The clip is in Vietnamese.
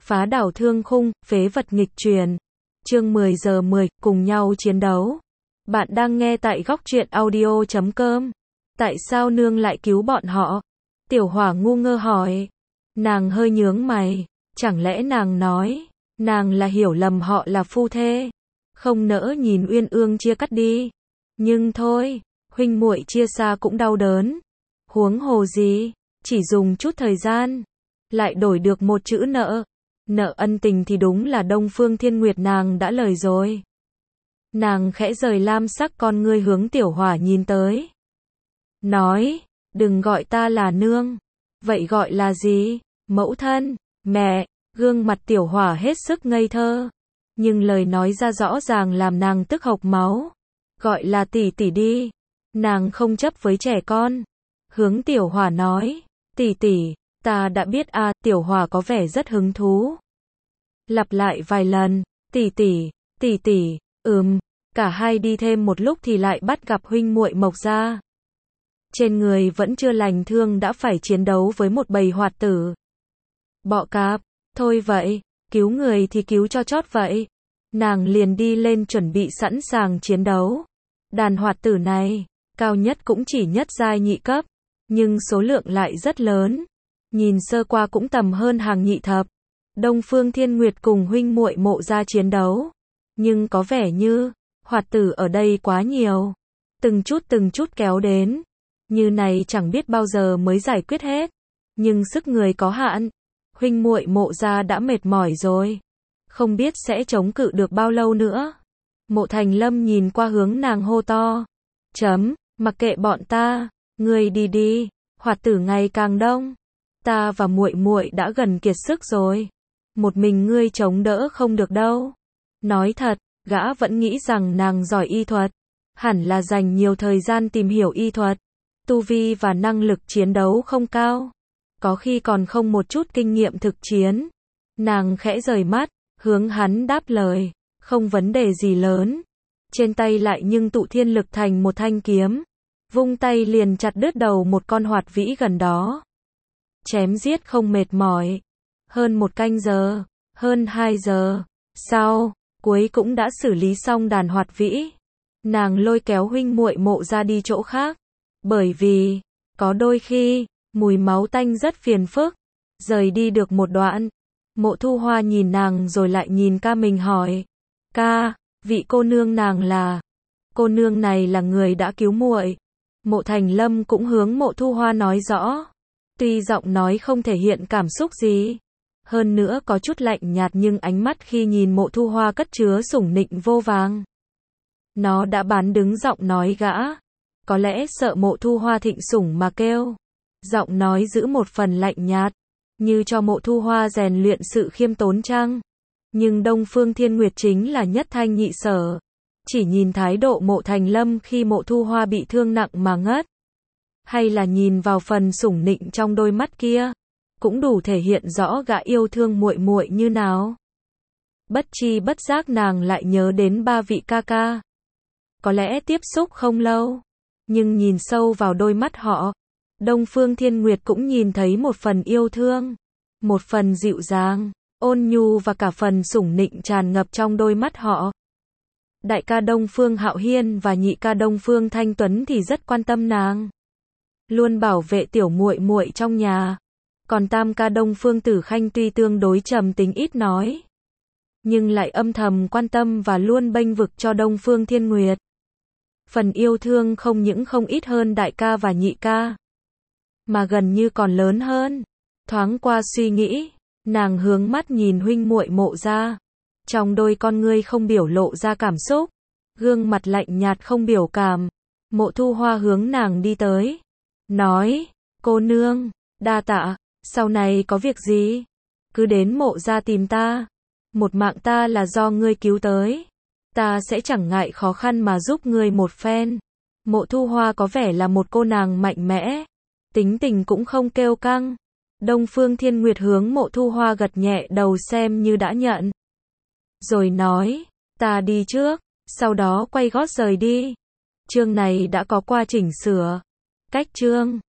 Phá đảo thương khung, phế vật nghịch truyền. Chương 10 giờ 10, cùng nhau chiến đấu. Bạn đang nghe tại góc truyện audio.com. Tại sao nương lại cứu bọn họ? Tiểu Hỏa ngu ngơ hỏi. Nàng hơi nhướng mày. Chẳng lẽ nàng nói, nàng là hiểu lầm họ là phu thê? Không nỡ nhìn Uyên Ương chia cắt đi. Nhưng thôi, huynh muội chia xa cũng đau đớn. Huống hồ gì, chỉ dùng chút thời gian, lại đổi được một chữ nợ. Nợ ân tình thì đúng là Đông Phương Thiên Nguyệt nàng đã lời rồi. Nàng khẽ rời lam sắc con ngươi hướng Tiểu Hỏa nhìn tới. Nói, đừng gọi ta là nương. Vậy gọi là gì? Mẫu thân, mẹ. Gương mặt Tiểu Hỏa hết sức ngây thơ. Nhưng lời nói ra rõ ràng làm nàng tức hộc máu. Gọi là tỷ tỷ đi. Nàng không chấp với trẻ con. Hướng Tiểu Hỏa nói, tỷ tỷ, ta đã biết à. Tiểu Hỏa có vẻ rất hứng thú. Lặp lại vài lần, tỷ tỷ, cả hai đi thêm một lúc thì lại bắt gặp huynh muội Mộc Gia. Trên người vẫn chưa lành thương đã phải chiến đấu với một bầy hoạt tử. Bọ cạp, thôi vậy, cứu người thì cứu cho chót vậy. Nàng liền đi lên chuẩn bị sẵn sàng chiến đấu. Đàn hoạt tử này, cao nhất cũng chỉ nhất giai nhị cấp, nhưng số lượng lại rất lớn. Nhìn sơ qua cũng tầm hơn hàng nhị thập. Đông Phương Thiên Nguyệt cùng huynh muội Mộ Gia chiến đấu, nhưng có vẻ như hoạt tử ở đây quá nhiều, từng chút kéo đến, như này chẳng biết bao giờ mới giải quyết hết, nhưng sức người có hạn, huynh muội Mộ Gia đã mệt mỏi rồi, không biết sẽ chống cự được bao lâu nữa. Mộ Thành Lâm nhìn qua hướng nàng hô to, mặc kệ bọn ta, ngươi đi đi, hoạt tử ngày càng đông, ta và muội muội đã gần kiệt sức rồi. Một mình ngươi chống đỡ không được đâu. Nói thật, gã vẫn nghĩ rằng nàng giỏi y thuật. Hẳn là dành nhiều thời gian tìm hiểu y thuật. Tu vi và năng lực chiến đấu không cao. Có khi còn không một chút kinh nghiệm thực chiến. Nàng khẽ rời mắt, hướng hắn đáp lời. Không vấn đề gì lớn. Trên tay lại nhưng tụ thiên lực thành một thanh kiếm. Vung tay liền chặt đứt đầu một con hoạt vĩ gần đó. Chém giết không mệt mỏi. Hơn một canh giờ, hơn 2 giờ, sau, cuối cũng đã xử lý xong đàn hoạt vĩ. Nàng lôi kéo huynh muội Mộ Gia đi chỗ khác, bởi vì, có đôi khi, mùi máu tanh rất phiền phức. Rời đi được một đoạn, Mộ Thu Hoa nhìn nàng rồi lại nhìn ca mình hỏi, ca, vị cô nương nàng là, cô nương này là người đã cứu muội. Mộ Thành Lâm cũng hướng Mộ Thu Hoa nói rõ, tuy giọng nói không thể hiện cảm xúc gì. Hơn nữa có chút lạnh nhạt nhưng ánh mắt khi nhìn Mộ Thu Hoa cất chứa sủng nịnh vô vàng. Nó đã bán đứng giọng nói gã. Có lẽ sợ Mộ Thu Hoa thịnh sủng mà kêu. Giọng nói giữ một phần lạnh nhạt. Như cho Mộ Thu Hoa rèn luyện sự khiêm tốn chăng? Nhưng Đông Phương Thiên Nguyệt chính là nhất thanh nhị sở. Chỉ nhìn thái độ Mộ Thành Lâm khi Mộ Thu Hoa bị thương nặng mà ngất. Hay là nhìn vào phần sủng nịnh trong đôi mắt kia. Cũng đủ thể hiện rõ gã yêu thương muội muội như nào. Bất chi bất giác nàng lại nhớ đến ba vị ca ca. Có lẽ tiếp xúc không lâu, nhưng nhìn sâu vào đôi mắt họ, Đông Phương Thiên Nguyệt cũng nhìn thấy một phần yêu thương, một phần dịu dàng, ôn nhu và cả phần sủng nịnh tràn ngập trong đôi mắt họ. Đại ca Đông Phương Hạo Hiên và nhị ca Đông Phương Thanh Tuấn thì rất quan tâm nàng, luôn bảo vệ tiểu muội muội trong nhà. Còn tam ca Đông Phương Tử Khanh tuy tương đối trầm tính ít nói, nhưng lại âm thầm quan tâm và luôn bênh vực cho Đông Phương Thiên Nguyệt. Phần yêu thương không những không ít hơn đại ca và nhị ca, mà gần như còn lớn hơn. Thoáng qua suy nghĩ, nàng hướng mắt nhìn huynh muội Mộ Gia. Trong đôi con ngươi không biểu lộ ra cảm xúc, gương mặt lạnh nhạt không biểu cảm. Mộ Thu Hoa hướng nàng đi tới, nói, cô nương, đa tạ. Sau này có việc gì, cứ đến Mộ Gia tìm ta. Một mạng ta là do ngươi cứu tới. Ta sẽ chẳng ngại khó khăn mà giúp ngươi một phen. Mộ Thu Hoa có vẻ là một cô nàng mạnh mẽ. Tính tình cũng không kêu căng. Đông Phương Thiên Nguyệt hướng Mộ Thu Hoa gật nhẹ đầu xem như đã nhận. Rồi nói, ta đi trước, sau đó quay gót rời đi. Chương này đã có qua chỉnh sửa. Cách chương